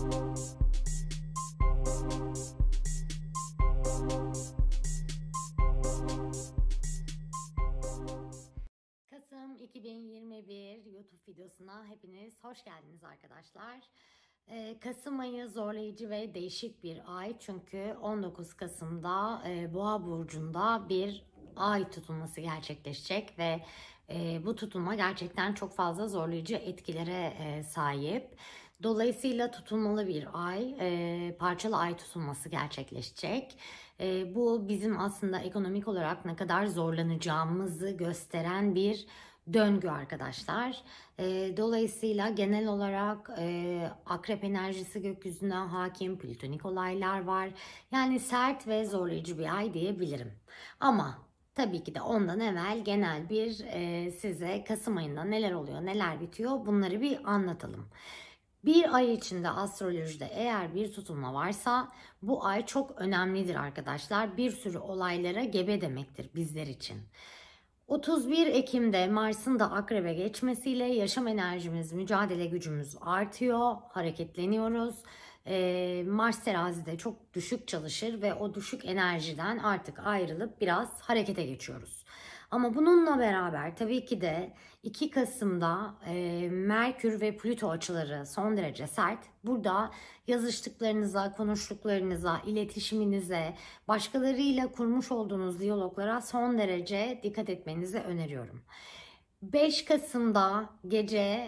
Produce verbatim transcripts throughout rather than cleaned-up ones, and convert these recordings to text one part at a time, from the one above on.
Kasım iki bin yirmi bir YouTube videosuna hepiniz hoş geldiniz arkadaşlar. Ee, Kasım ayı zorlayıcı ve değişik bir ay, çünkü on dokuz Kasım'da e, Boğa burcunda bir ay tutulması gerçekleşecek ve e, bu tutulma gerçekten çok fazla zorlayıcı etkilere e, sahip. Dolayısıyla tutulmalı bir ay, e, parçalı ay tutulması gerçekleşecek. E, bu bizim aslında ekonomik olarak ne kadar zorlanacağımızı gösteren bir döngü arkadaşlar. E, dolayısıyla genel olarak e, akrep enerjisi gökyüzüne hakim, plütonik olaylar var. Yani sert ve zorlayıcı bir ay diyebilirim. Ama tabii ki de ondan evvel genel bir e, size Kasım ayında neler oluyor, neler bitiyor, bunları bir anlatalım. Bir ay içinde astrolojide eğer bir tutulma varsa bu ay çok önemlidir arkadaşlar. Bir sürü olaylara gebe demektir bizler için. otuz bir Ekim'de Mars'ın da Akrep'e geçmesiyle yaşam enerjimiz, mücadele gücümüz artıyor, hareketleniyoruz. Ee, Mars terazide çok düşük çalışır ve o düşük enerjiden artık ayrılıp biraz harekete geçiyoruz. Ama bununla beraber tabii ki de iki Kasım'da e, Merkür ve Plüto açıları son derece sert. Burada yazıştıklarınıza, konuştuklarınıza, iletişiminize, başkalarıyla kurmuş olduğunuz diyaloglara son derece dikkat etmenizi öneriyorum. beş Kasım'da gece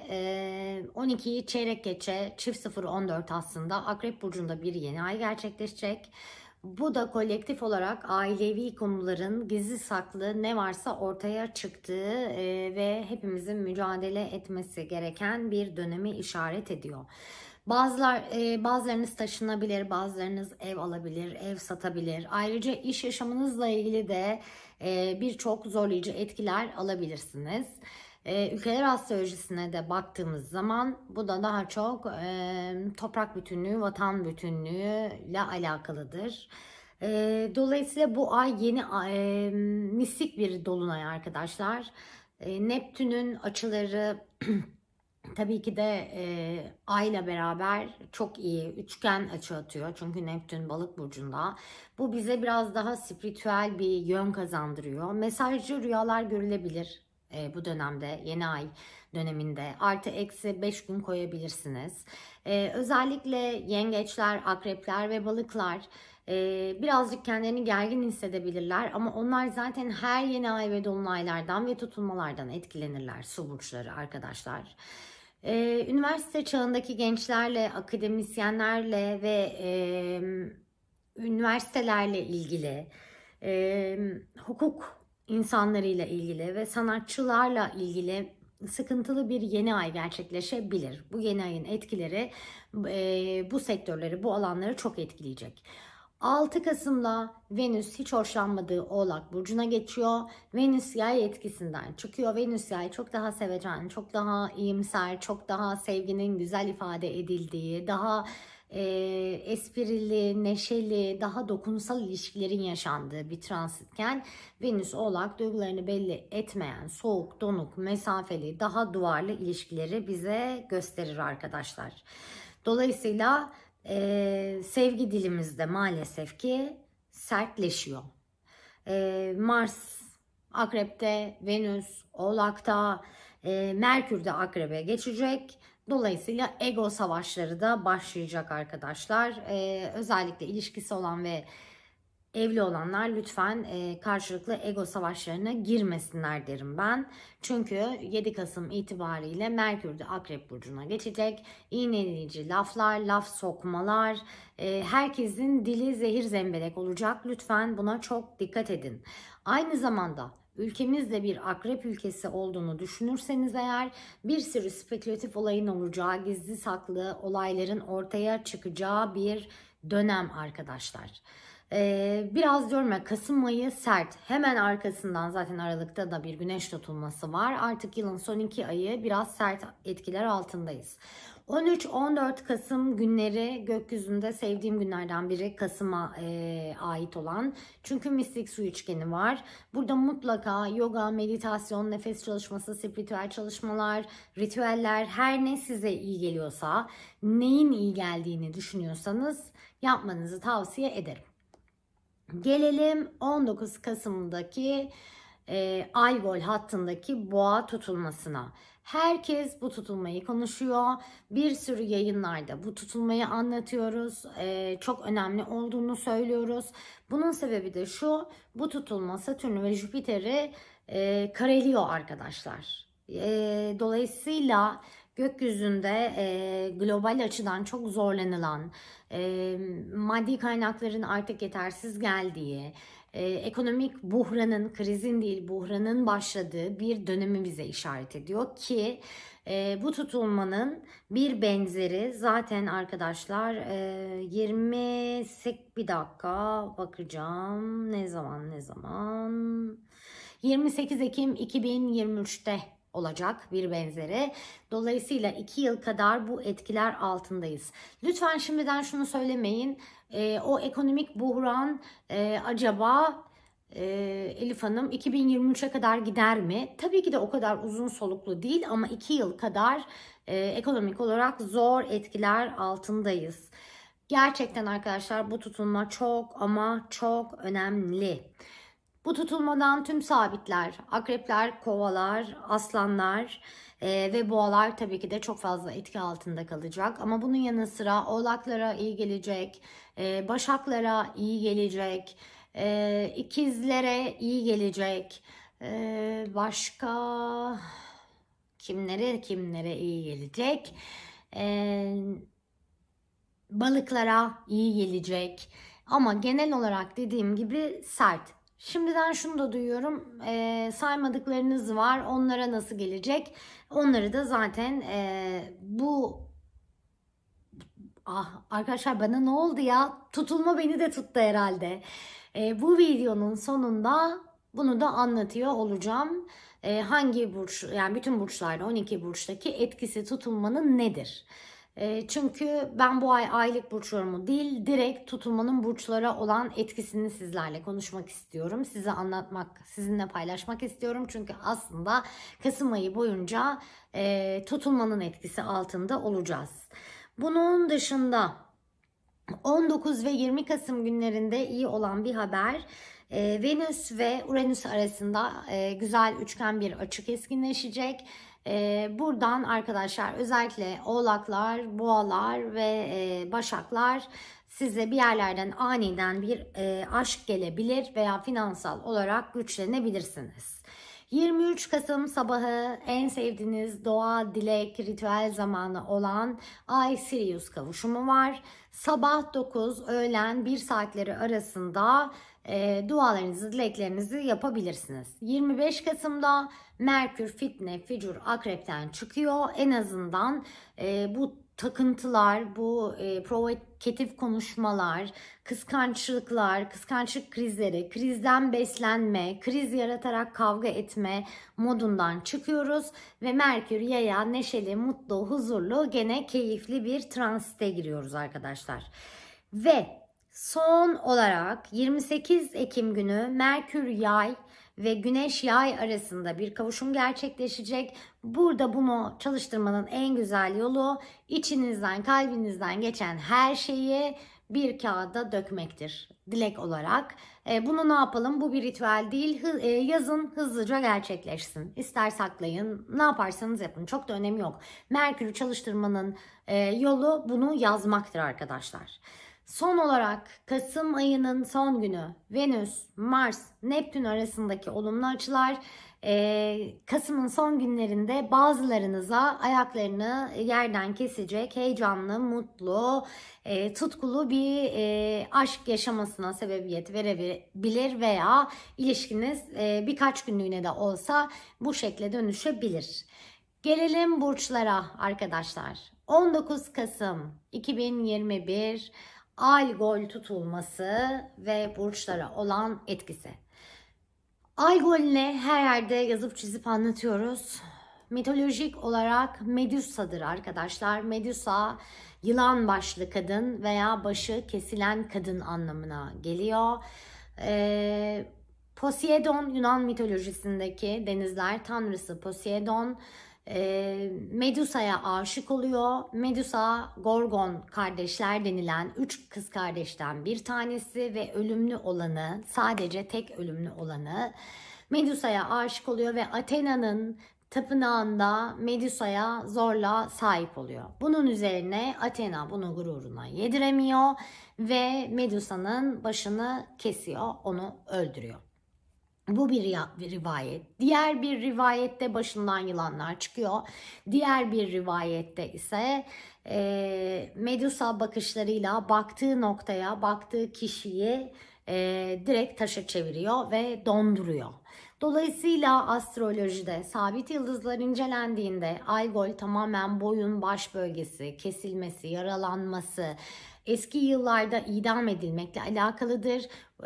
on ikiyi çeyrek geçe çift sıfır on dört aslında Akrep Burcu'nda bir yeni ay gerçekleşecek. Bu da kolektif olarak ailevi konuların gizli saklı ne varsa ortaya çıktığı ve hepimizin mücadele etmesi gereken bir dönemi işaret ediyor. Bazılar, e, bazılarınız taşınabilir, bazılarınız ev alabilir, ev satabilir. Ayrıca iş yaşamınızla ilgili de e, birçok zorlayıcı etkiler alabilirsiniz. E, ülkeler astrolojisine de baktığımız zaman bu da daha çok e, toprak bütünlüğü, vatan bütünlüğü ile alakalıdır. E, dolayısıyla bu ay yeni e, mistik bir dolunay arkadaşlar. E, Neptün'ün açıları tabii ki de e, Ay ile beraber çok iyi üçgen açı atıyor. Çünkü Neptün Balık burcunda. Bu bize biraz daha spiritüel bir yön kazandırıyor. Mesajcı rüyalar görülebilir e, bu dönemde, yeni ay döneminde. Artı eksi beş gün koyabilirsiniz. E, özellikle yengeçler, akrepler ve balıklar Ee, birazcık kendilerini gergin hissedebilirler, ama onlar zaten her yeni ay ve dolunaylardan ve tutulmalardan etkilenirler, su burçları arkadaşlar. Ee, üniversite çağındaki gençlerle, akademisyenlerle ve e, üniversitelerle ilgili, e, hukuk insanlarıyla ilgili ve sanatçılarla ilgili sıkıntılı bir yeni ay gerçekleşebilir. Bu yeni ayın etkileri e, bu sektörleri, bu alanları çok etkileyecek. altı Kasım'da Venüs hiç hoşlanmadığı Oğlak Burcu'na geçiyor. Venüs yay etkisinden çıkıyor. Venüs yay çok daha sevecen, çok daha iyimser, çok daha sevginin güzel ifade edildiği, daha e, esprili, neşeli, daha dokunsal ilişkilerin yaşandığı bir transitken Venüs Oğlak duygularını belli etmeyen, soğuk, donuk, mesafeli, daha duvarlı ilişkileri bize gösterir arkadaşlar. Dolayısıyla Ee, sevgi dilimizde maalesef ki sertleşiyor. Ee, Mars Akrep'te, Venüs Oğlak'ta, e, Merkür de Akrep'e geçecek. Dolayısıyla ego savaşları da başlayacak arkadaşlar. Ee, özellikle ilişkisi olan ve evli olanlar lütfen e, karşılıklı ego savaşlarına girmesinler derim ben. Çünkü yedi Kasım itibariyle Merkür de Akrep Burcu'na geçecek. İğneleyici laflar, laf sokmalar, e, herkesin dili zehir zemberek olacak. Lütfen buna çok dikkat edin. Aynı zamanda ülkemizde bir akrep ülkesi olduğunu düşünürseniz eğer, bir sürü spekülatif olayın olacağı, gizli saklı olayların ortaya çıkacağı bir dönem arkadaşlar. Ee, biraz diyorum ya, Kasım ayı sert. Hemen arkasından zaten Aralık'ta da bir güneş tutulması var. Artık yılın son iki ayı biraz sert etkiler altındayız. on üç on dört Kasım günleri gökyüzünde sevdiğim günlerden biri, Kasım'a e, ait olan. Çünkü mistik su üçgeni var. Burada mutlaka yoga, meditasyon, nefes çalışması, spiritüel çalışmalar, ritüeller, her ne size iyi geliyorsa, neyin iyi geldiğini düşünüyorsanız yapmanızı tavsiye ederim. Gelelim on dokuz Kasım'daki e, Algol hattındaki boğa tutulmasına. Herkes bu tutulmayı konuşuyor. Bir sürü yayınlarda bu tutulmayı anlatıyoruz. E, çok önemli olduğunu söylüyoruz. Bunun sebebi de şu: bu tutulma Satürn ve Jüpiter'i e, kareliyor arkadaşlar. E, dolayısıyla gökyüzünde e, global açıdan çok zorlanılan, e, maddi kaynakların artık yetersiz geldiği, e, ekonomik buhranın, krizin değil buhranın başladığı bir dönemi bize işaret ediyor ki e, bu tutulmanın bir benzeri zaten arkadaşlar e, yirmi sekiz bir dakika bakacağım ne zaman ne zaman yirmi sekiz Ekim iki bin yirmi üçte olacak bir benzeri. Dolayısıyla iki yıl kadar bu etkiler altındayız. Lütfen şimdiden şunu söylemeyin. E, o ekonomik buhran e, acaba e, Elif Hanım iki bin yirmi üçe kadar gider mi? Tabii ki de o kadar uzun soluklu değil ama iki yıl kadar e, ekonomik olarak zor etkiler altındayız. Gerçekten arkadaşlar bu tutulma çok ama çok önemli. Bu tutulmadan tüm sabitler, akrepler, kovalar, aslanlar e, ve boğalar tabii ki de çok fazla etki altında kalacak. Ama bunun yanı sıra oğlaklara iyi gelecek, e, başaklara iyi gelecek, e, ikizlere iyi gelecek. E, başka kimlere kimlere iyi gelecek? E, balıklara iyi gelecek. Ama genel olarak dediğim gibi sert. Şimdiden şunu da duyuyorum, e, saymadıklarınız var, onlara nasıl gelecek? Onları da zaten e, bu ah arkadaşlar bana ne oldu ya, tutulma beni de tuttu herhalde. E, bu videonun sonunda bunu da anlatıyor olacağım. E, hangi burç, yani bütün burçlarda on iki burçtaki etkisi tutulmanın nedir? Çünkü ben bu ay aylık burç yorumu değil, direkt tutulmanın burçlara olan etkisini sizlerle konuşmak istiyorum. Size anlatmak, sizinle paylaşmak istiyorum. Çünkü aslında Kasım ayı boyunca e, tutulmanın etkisi altında olacağız. Bunun dışında on dokuz ve yirmi Kasım günlerinde iyi olan bir haber. E, Venüs ve Uranüs arasında e, güzel üçgen bir açı keskinleşecek. Ee, buradan arkadaşlar özellikle oğlaklar, boğalar ve e, başaklar size bir yerlerden aniden bir e, aşk gelebilir veya finansal olarak güçlenebilirsiniz. yirmi üç Kasım sabahı en sevdiğiniz doğa, dilek, ritüel zamanı olan Ay-Sirius kavuşumu var. Sabah dokuz, öğlen bir saatleri arasında e, dualarınızı, dileklerinizi yapabilirsiniz. yirmi beş Kasım'da Merkür Fitne, Ficur, Akrep'ten çıkıyor. En azından e, bu takıntılar, bu e, provokatif konuşmalar, kıskançlıklar, kıskançlık krizleri, krizden beslenme, kriz yaratarak kavga etme modundan çıkıyoruz ve Merkür Yay'a neşeli, mutlu, huzurlu, gene keyifli bir transite giriyoruz arkadaşlar. Ve son olarak yirmi sekiz Ekim günü Merkür Yay ve Güneş Yay arasında bir kavuşum gerçekleşecek. Burada bunu çalıştırmanın en güzel yolu içinizden, kalbinizden geçen her şeyi bir kağıda dökmektir. Dilek olarak. E, bunu ne yapalım? Bu bir ritüel değil. Hı, e, yazın hızlıca gerçekleşsin. İster saklayın, ne yaparsanız yapın. Çok da önemi yok. Merkür'ü çalıştırmanın e, yolu bunu yazmaktır arkadaşlar. Son olarak Kasım ayının son günü Venüs, Mars, Neptün arasındaki olumlu açılar e, Kasım'ın son günlerinde bazılarınıza ayaklarını yerden kesecek, heyecanlı, mutlu, e, tutkulu bir e, aşk yaşamasına sebebiyet verebilir veya ilişkiniz e, birkaç günlüğüne de olsa bu şekle dönüşebilir. Gelelim burçlara arkadaşlar. on dokuz Kasım iki bin yirmi bir Algol tutulması ve burçlara olan etkisi. Algol ne? Her yerde yazıp çizip anlatıyoruz. mitolojik olarak Medusa'dır arkadaşlar. Medusa yılan başlı kadın veya başı kesilen kadın anlamına geliyor. Ee, Poseidon, Yunan mitolojisindeki denizler tanrısı Poseidon e, Medusa'ya aşık oluyor. Medusa, Gorgon kardeşler denilen üç kız kardeşten bir tanesi ve ölümlü olanı, sadece tek ölümlü olanı Medusa'ya aşık oluyor ve Athena'nın tapınağında Medusa'ya zorla sahip oluyor. Bunun üzerine Athena bunu gururuna yediremiyor ve Medusa'nın başını kesiyor, onu öldürüyor. Bu bir rivayet. Diğer bir rivayette başından yılanlar çıkıyor. Diğer bir rivayette ise e, Medusa bakışlarıyla baktığı noktaya, baktığı kişiyi e, direkt taşa çeviriyor ve donduruyor. Dolayısıyla astrolojide sabit yıldızlar incelendiğinde Algol tamamen boyun baş bölgesi, kesilmesi, yaralanması, eski yıllarda idam edilmekle alakalıdır.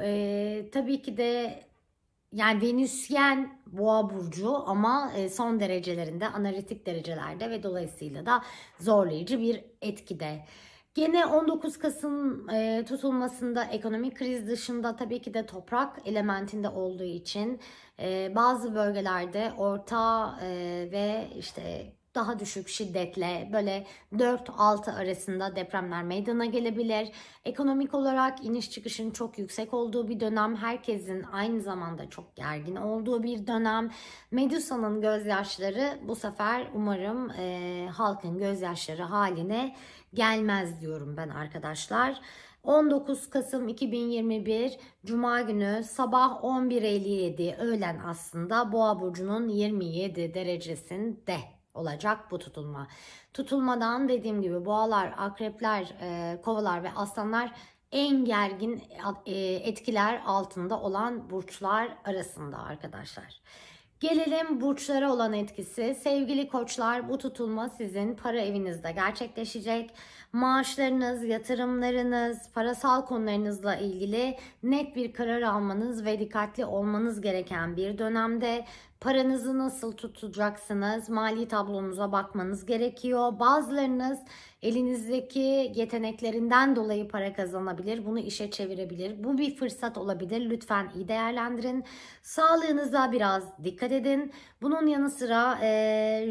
E, tabii ki de yani Venüsyen Boğa burcu ama son derecelerinde, analitik derecelerde ve dolayısıyla da zorlayıcı bir etkide. Gene on dokuz Kasım e, tutulmasında ekonomik kriz dışında tabii ki de toprak elementinde olduğu için e, bazı bölgelerde orta e, ve işte daha düşük şiddetle böyle dört altı arasında depremler meydana gelebilir. Ekonomik olarak iniş çıkışın çok yüksek olduğu bir dönem, herkesin aynı zamanda çok gergin olduğu bir dönem. Medusa'nın gözyaşları bu sefer umarım e, halkın gözyaşları haline gelmez diyorum ben arkadaşlar. on dokuz Kasım iki bin yirmi bir Cuma günü sabah on bir elli yedi öğlen aslında Boğa burcunun yirmi yedi derecesinde olacak bu tutulma. Tutulmadan dediğim gibi boğalar, akrepler, e, kovalar ve aslanlar en gergin e, etkiler altında olan burçlar arasında arkadaşlar. Gelelim burçlara olan etkisi. Sevgili koçlar, bu tutulma sizin para evinizde gerçekleşecek. Maaşlarınız, yatırımlarınız, parasal konularınızla ilgili net bir karar almanız ve dikkatli olmanız gereken bir dönemde. Paranızı nasıl tutacaksınız? Mali tablonuza bakmanız gerekiyor. Bazılarınız elinizdeki yeteneklerinden dolayı para kazanabilir. Bunu işe çevirebilir. Bu bir fırsat olabilir. Lütfen iyi değerlendirin. Sağlığınıza biraz dikkat edin. Bunun yanı sıra e,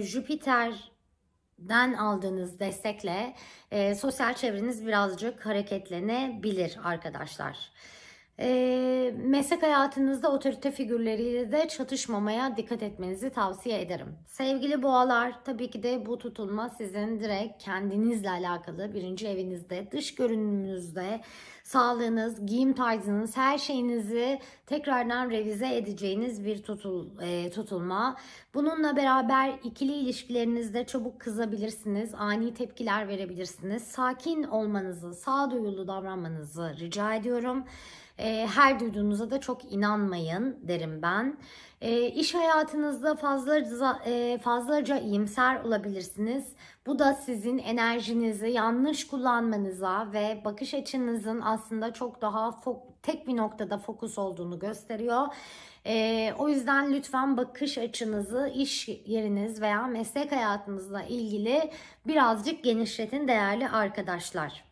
Jüpiter'den aldığınız destekle e, sosyal çevreniz birazcık hareketlenebilir arkadaşlar. E, meslek hayatınızda otorite figürleriyle de çatışmamaya dikkat etmenizi tavsiye ederim. Sevgili boğalar, tabii ki de bu tutulma sizin direkt kendinizle alakalı, birinci evinizde, dış görünümünüzde, sağlığınız, giyim tarzınız, her şeyinizi tekrardan revize edeceğiniz bir tutul, e, tutulma. Bununla beraber ikili ilişkilerinizde çabuk kızabilirsiniz, ani tepkiler verebilirsiniz. Sakin olmanızı, sağduyulu davranmanızı rica ediyorum. Her duyduğunuza da çok inanmayın derim ben. E, iş hayatınızda fazlaca, e, fazlaca iyimser olabilirsiniz. Bu da sizin enerjinizi yanlış kullanmanıza ve bakış açınızın aslında çok daha tek bir noktada fokus olduğunu gösteriyor. E, o yüzden lütfen bakış açınızı iş yeriniz veya meslek hayatınızla ilgili birazcık genişletin değerli arkadaşlar.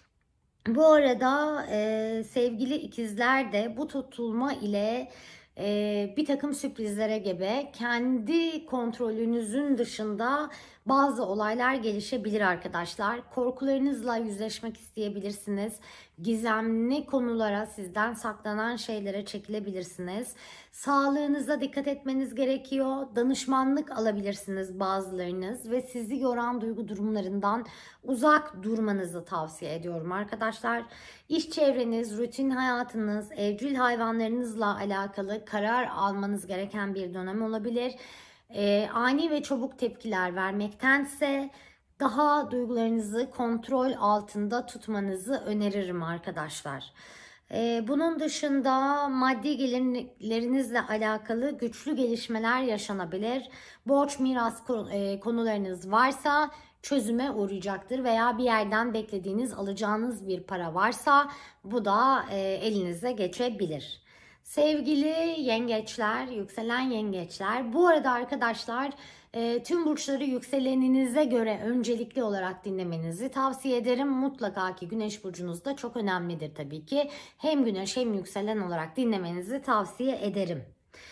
Bu arada e, sevgili ikizler de bu tutulma ile e, bir takım sürprizlere gebe, kendi kontrolünüzün dışında bazı olaylar gelişebilir arkadaşlar. Korkularınızla yüzleşmek isteyebilirsiniz. Gizemli konulara, sizden saklanan şeylere çekilebilirsiniz. Sağlığınıza dikkat etmeniz gerekiyor. Danışmanlık alabilirsiniz bazılarınız ve sizi yoran duygu durumlarından uzak durmanızı tavsiye ediyorum arkadaşlar. İş çevreniz, rutin hayatınız, evcil hayvanlarınızla alakalı karar almanız gereken bir dönem olabilir. E, ani ve çabuk tepkiler vermektense daha duygularınızı kontrol altında tutmanızı öneririm arkadaşlar. E, bunun dışında maddi gelirlerinizle alakalı güçlü gelişmeler yaşanabilir. Borç, miras konularınız varsa çözüme uğrayacaktır veya bir yerden beklediğiniz, alacağınız bir para varsa bu da e, elinize geçebilir. Sevgili yengeçler, yükselen yengeçler, bu arada arkadaşlar E, tüm burçları yükseleninize göre öncelikli olarak dinlemenizi tavsiye ederim. Mutlaka ki Güneş burcunuz da çok önemlidir tabii ki. Hem Güneş hem yükselen olarak dinlemenizi tavsiye ederim.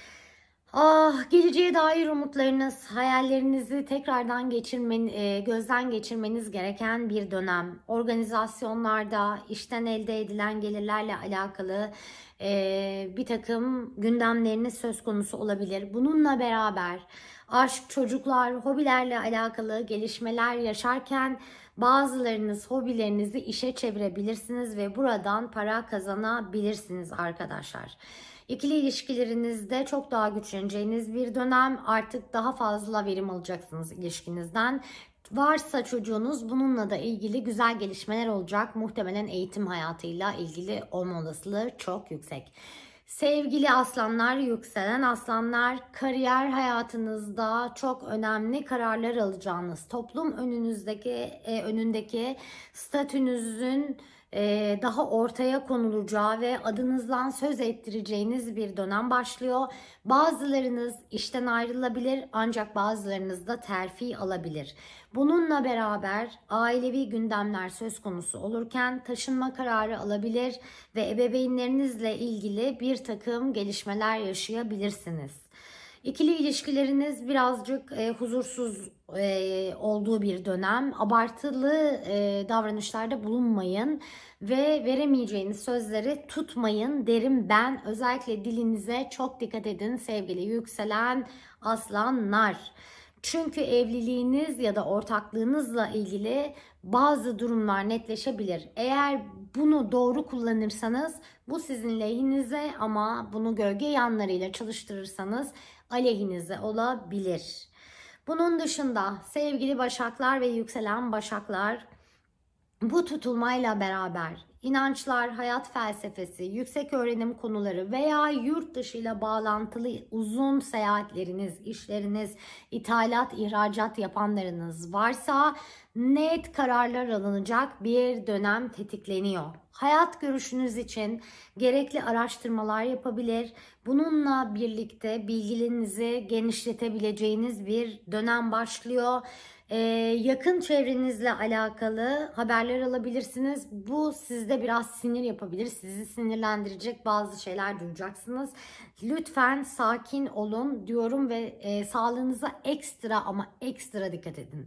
Ah, geleceğe dair umutlarınız, hayallerinizi tekrardan geçirmen, e, gözden geçirmeniz gereken bir dönem. Organizasyonlarda işten elde edilen gelirlerle alakalı e, bir takım gündemleriniz söz konusu olabilir. Bununla beraber aşk, çocuklar, hobilerle alakalı gelişmeler yaşarken bazılarınız hobilerinizi işe çevirebilirsiniz ve buradan para kazanabilirsiniz arkadaşlar. İkili ilişkilerinizde çok daha güçleneceğiniz bir dönem. Artık daha fazla verim alacaksınız ilişkinizden. Varsa çocuğunuz, bununla da ilgili güzel gelişmeler olacak. Muhtemelen eğitim hayatıyla ilgili olma olasılığı çok yüksek. Sevgili aslanlar, yükselen aslanlar, kariyer hayatınızda çok önemli kararlar alacağınız, toplum önünüzdeki e, önündeki statünüzün e, daha ortaya konulacağı ve adınızdan söz ettireceğiniz bir dönem başlıyor. Bazılarınız işten ayrılabilir, ancak bazılarınız da terfi alabilir. Bununla beraber ailevi gündemler söz konusu olurken taşınma kararı alabilir ve ebeveynlerinizle ilgili bir takım gelişmeler yaşayabilirsiniz. İkili ilişkileriniz birazcık e, huzursuz e, olduğu bir dönem. Abartılı e, davranışlarda bulunmayın ve veremeyeceğiniz sözleri tutmayın derim ben. Özellikle dilinize çok dikkat edin sevgili yükselen aslanlar. Çünkü evliliğiniz ya da ortaklığınızla ilgili bazı durumlar netleşebilir. Eğer bunu doğru kullanırsanız bu sizin lehinize, ama bunu gölge yanlarıyla çalıştırırsanız aleyhinize olabilir. Bunun dışında sevgili başaklar ve yükselen başaklar, bu tutulmayla beraber inançlar, hayat felsefesi, yüksek öğrenim konuları veya yurt dışıyla bağlantılı uzun seyahatleriniz, işleriniz, ithalat, ihracat yapanlarınız varsa net kararlar alınacak bir dönem tetikleniyor. Hayat görüşünüz için gerekli araştırmalar yapabilir. Bununla birlikte bilgilerinizi genişletebileceğiniz bir dönem başlıyor. Ee, yakın çevrenizle alakalı haberler alabilirsiniz. Bu sizde biraz sinir yapabilir. Sizi sinirlendirecek bazı şeyler duyacaksınız. Lütfen sakin olun diyorum ve e, sağlığınıza ekstra ama ekstra dikkat edin.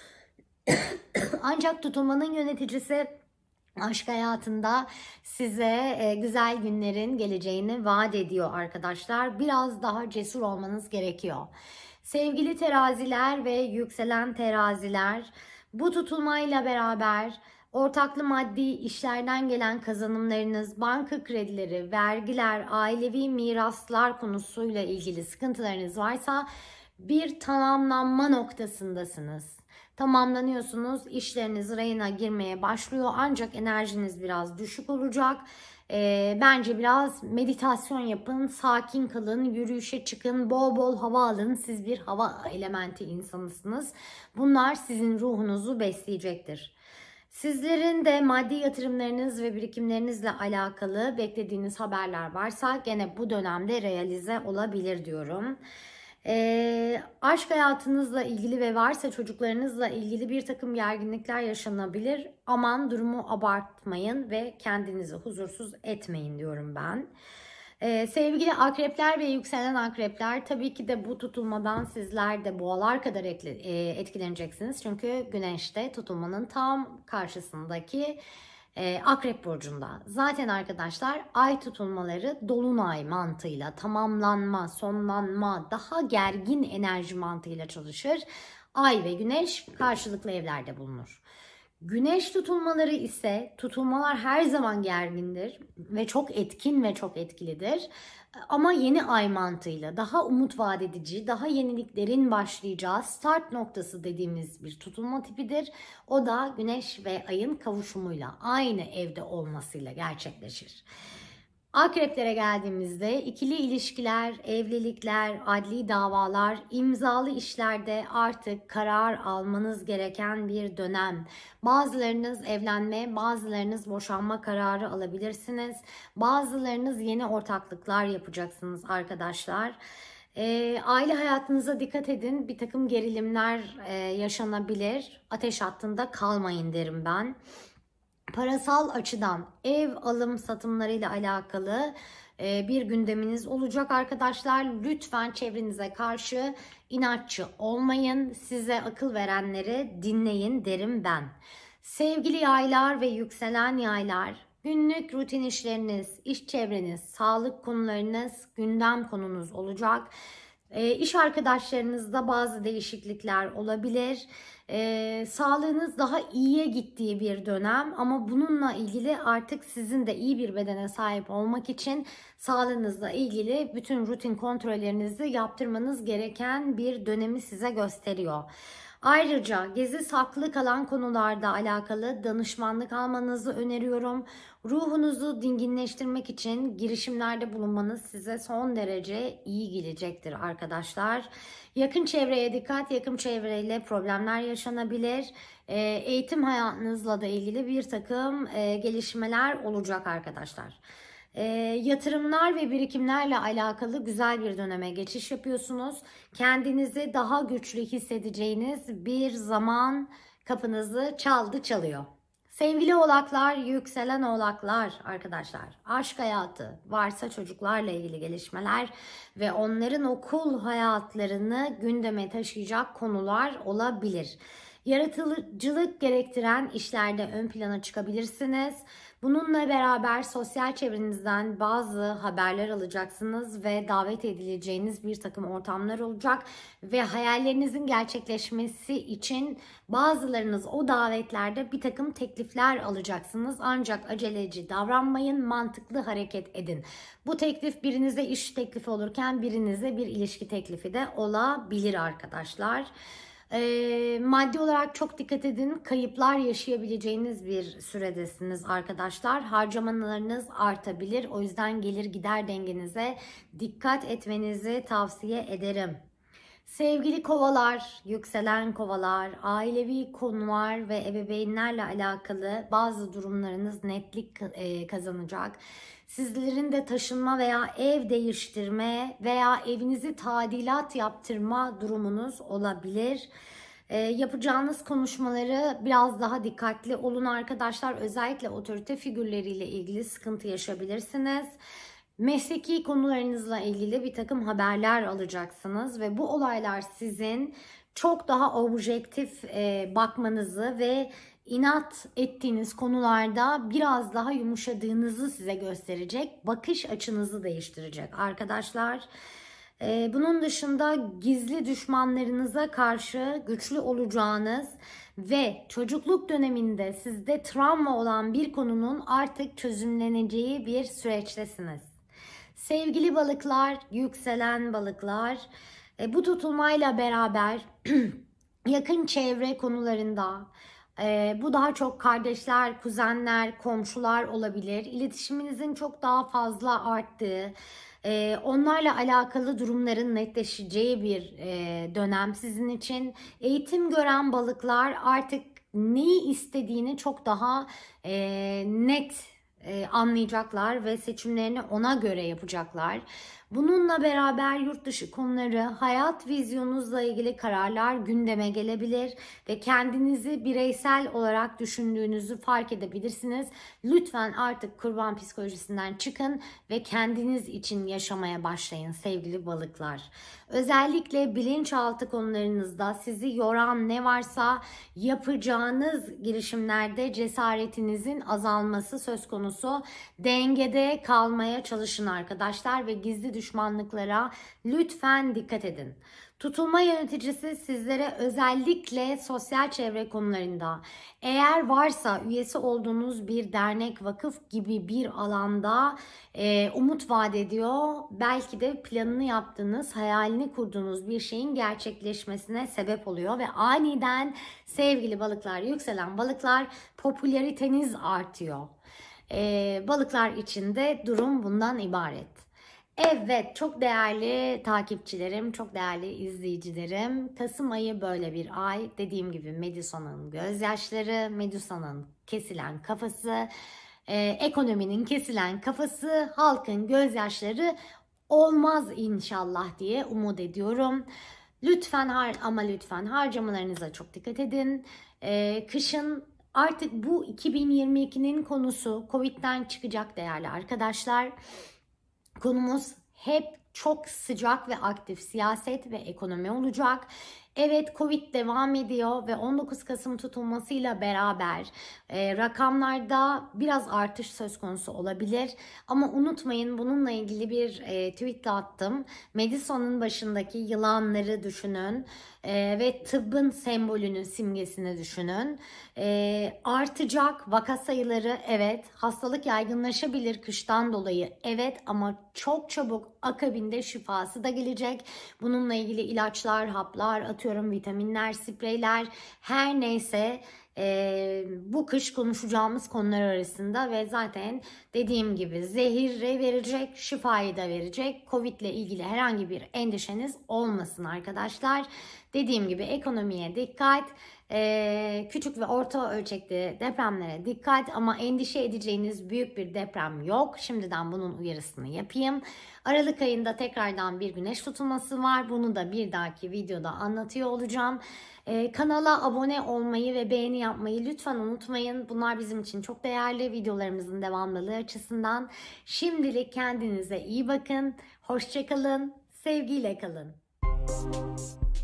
Ancak tutulmanın yöneticisi aşk hayatında size e, güzel günlerin geleceğini vaat ediyor arkadaşlar. Biraz daha cesur olmanız gerekiyor. Sevgili teraziler ve yükselen teraziler, bu tutulmayla beraber ortaklı maddi işlerden gelen kazanımlarınız, banka kredileri, vergiler, ailevi miraslar konusuyla ilgili sıkıntılarınız varsa bir tamamlanma noktasındasınız. Tamamlanıyorsunuz, işleriniz rayına girmeye başlıyor, ancak enerjiniz biraz düşük olacak. E, bence biraz meditasyon yapın, sakin kalın, yürüyüşe çıkın, bol bol hava alın. Siz bir hava elementi insanısınız. Bunlar sizin ruhunuzu besleyecektir. Sizlerin de maddi yatırımlarınız ve birikimlerinizle alakalı beklediğiniz haberler varsa gene bu dönemde realize olabilir diyorum. E, aşk hayatınızla ilgili ve varsa çocuklarınızla ilgili bir takım gerginlikler yaşanabilir. Aman durumu abartmayın ve kendinizi huzursuz etmeyin diyorum ben. E, sevgili akrepler ve yükselen akrepler, tabii ki de bu tutulmadan sizler de boğalar kadar etkileneceksiniz. Çünkü Güneş de tutulmanın tam karşısındaki E, Akrep burcunda. Zaten arkadaşlar ay tutulmaları dolunay mantığıyla tamamlanma, sonlanma, daha gergin enerji mantığıyla çalışır. Ay ve Güneş karşılıklı evlerde bulunur. Güneş tutulmaları ise, tutulmalar her zaman gergindir ve çok etkin ve çok etkilidir. Ama yeni ay mantığıyla daha umut vaat edici, daha yeniliklerin başlayacağı start noktası dediğimiz bir tutulma tipidir. O da Güneş ve Ay'ın kavuşumuyla, aynı evde olmasıyla gerçekleşir. Akreplere geldiğimizde ikili ilişkiler, evlilikler, adli davalar, imzalı işlerde artık karar almanız gereken bir dönem. Bazılarınız evlenme, bazılarınız boşanma kararı alabilirsiniz. Bazılarınız yeni ortaklıklar yapacaksınız arkadaşlar. E, aile hayatınıza dikkat edin. Bir takım gerilimler e, yaşanabilir. Ateş hattında kalmayın derim ben. Parasal açıdan ev alım satımlarıyla alakalı e, bir gündeminiz olacak arkadaşlar. Lütfen çevrenize karşı inatçı olmayın. Size akıl verenleri dinleyin derim ben. Sevgili yaylar ve yükselen yaylar, günlük rutin işleriniz, iş çevreniz, sağlık konularınız gündem konunuz olacak. E, iş arkadaşlarınızda bazı değişiklikler olabilir. E, sağlığınız daha iyiye gittiği bir dönem ama bununla ilgili artık sizin de iyi bir bedene sahip olmak için sağlığınızla ilgili bütün rutin kontrollerinizi yaptırmanız gereken bir dönemi size gösteriyor. Ayrıca gizli saklı kalan konularda alakalı danışmanlık almanızı öneriyorum. Ruhunuzu dinginleştirmek için girişimlerde bulunmanız size son derece iyi gelecektir arkadaşlar. Yakın çevreye dikkat, yakın çevreyle problemler yaşanabilir. Eğitim hayatınızla da ilgili bir takım gelişmeler olacak arkadaşlar. E, yatırımlar ve birikimlerle alakalı güzel bir döneme geçiş yapıyorsunuz. Kendinizi daha güçlü hissedeceğiniz bir zaman kapınızı çaldı çalıyor. Sevgili oğlaklar, yükselen oğlaklar arkadaşlar, aşk hayatı, varsa çocuklarla ilgili gelişmeler ve onların okul hayatlarını gündeme taşıyacak konular olabilir. Yaratıcılık gerektiren işlerde ön plana çıkabilirsiniz. Bununla beraber sosyal çevrenizden bazı haberler alacaksınız ve davet edileceğiniz bir takım ortamlar olacak ve hayallerinizin gerçekleşmesi için bazılarınız o davetlerde bir takım teklifler alacaksınız. Ancak aceleci davranmayın, mantıklı hareket edin. Bu teklif birinize iş teklifi olurken birinize bir ilişki teklifi de olabilir arkadaşlar. E, maddi olarak çok dikkat edin. Kayıplar yaşayabileceğiniz bir süredesiniz arkadaşlar. Harcamalarınız artabilir. O yüzden gelir gider dengenize dikkat etmenizi tavsiye ederim. Sevgili kovalar, yükselen kovalar, ailevi konular ve ebeveynlerle alakalı bazı durumlarınız netlik kazanacak. Sizlerin de taşınma veya ev değiştirme veya evinizi tadilat yaptırma durumunuz olabilir. E, yapacağınız konuşmaları biraz daha dikkatli olun arkadaşlar. Özellikle otorite figürleriyle ilgili sıkıntı yaşayabilirsiniz. Mesleki konularınızla ilgili bir takım haberler alacaksınız ve bu olaylar sizin çok daha objektif e, bakmanızı ve inat ettiğiniz konularda biraz daha yumuşadığınızı size gösterecek, bakış açınızı değiştirecek arkadaşlar. E, bunun dışında gizli düşmanlarınıza karşı güçlü olacağınız ve çocukluk döneminde sizde travma olan bir konunun artık çözümleneceği bir süreçtesiniz. Sevgili balıklar, yükselen balıklar, e, bu tutulmayla beraber yakın çevre konularında, e, bu daha çok kardeşler, kuzenler, komşular olabilir. İletişiminizin çok daha fazla arttığı, e, onlarla alakalı durumların netleşeceği bir e, dönem sizin için. Eğitim gören balıklar artık neyi istediğini çok daha e, net E, anlayacaklar ve seçimlerini ona göre yapacaklar. Bununla beraber yurt dışı konuları, hayat vizyonunuzla ilgili kararlar gündeme gelebilir ve kendinizi bireysel olarak düşündüğünüzü fark edebilirsiniz. Lütfen artık kurban psikolojisinden çıkın ve kendiniz için yaşamaya başlayın sevgili balıklar. Özellikle bilinçaltı konularınızda sizi yoran ne varsa yapacağınız girişimlerde cesaretinizin azalması söz konusu. Dengede kalmaya çalışın arkadaşlar ve gizli düşmanlıklara lütfen dikkat edin. Tutulma yöneticisi sizlere özellikle sosyal çevre konularında, eğer varsa üyesi olduğunuz bir dernek, vakıf gibi bir alanda e, umut vaat ediyor. Belki de planını yaptığınız, hayalini kurduğunuz bir şeyin gerçekleşmesine sebep oluyor ve aniden sevgili balıklar, yükselen balıklar, popülariteniz artıyor. E, balıklar için de durum bundan ibaret. Evet, çok değerli takipçilerim, çok değerli izleyicilerim. Kasım ayı böyle bir ay. Dediğim gibi Medusa'nın gözyaşları, Medusa'nın kesilen kafası, e, ekonominin kesilen kafası, halkın gözyaşları olmaz inşallah diye umut ediyorum. Lütfen har ama lütfen harcamalarınıza çok dikkat edin. Ee, kışın artık bu iki bin yirmi ikinin konusu Covid'den çıkacak değerli arkadaşlar. Konumuz hep çok sıcak ve aktif siyaset ve ekonomi olacak. Evet, Covid devam ediyor ve on dokuz Kasım tutulmasıyla beraber e, rakamlarda biraz artış söz konusu olabilir. Ama unutmayın, bununla ilgili bir e, tweet de attım. Madison'un başındaki yılanları düşünün e, ve tıbbın sembolünün simgesini düşünün. E, artacak vaka sayıları, evet, hastalık yaygınlaşabilir kıştan dolayı, evet, ama çok çabuk akabinde şifası da gelecek. Bununla ilgili ilaçlar, haplar, atıyorum vitaminler, spreyler, her neyse e, bu kış konuşacağımız konular arasında ve zaten dediğim gibi zehiri verecek, şifayı da verecek. Covid ile ilgili herhangi bir endişeniz olmasın arkadaşlar. Dediğim gibi ekonomiye dikkat, e, küçük ve orta ölçekli depremlere dikkat, ama endişe edeceğiniz büyük bir deprem yok. Şimdiden bunun uyarısını yapayım. Aralık ayında tekrardan bir güneş tutulması var. Bunu da bir dahaki videoda anlatıyor olacağım. Ee, kanala abone olmayı ve beğeni yapmayı lütfen unutmayın. Bunlar bizim için çok değerli, videolarımızın devamlılığı açısından. Şimdilik kendinize iyi bakın. Hoşça kalın. Sevgiyle kalın.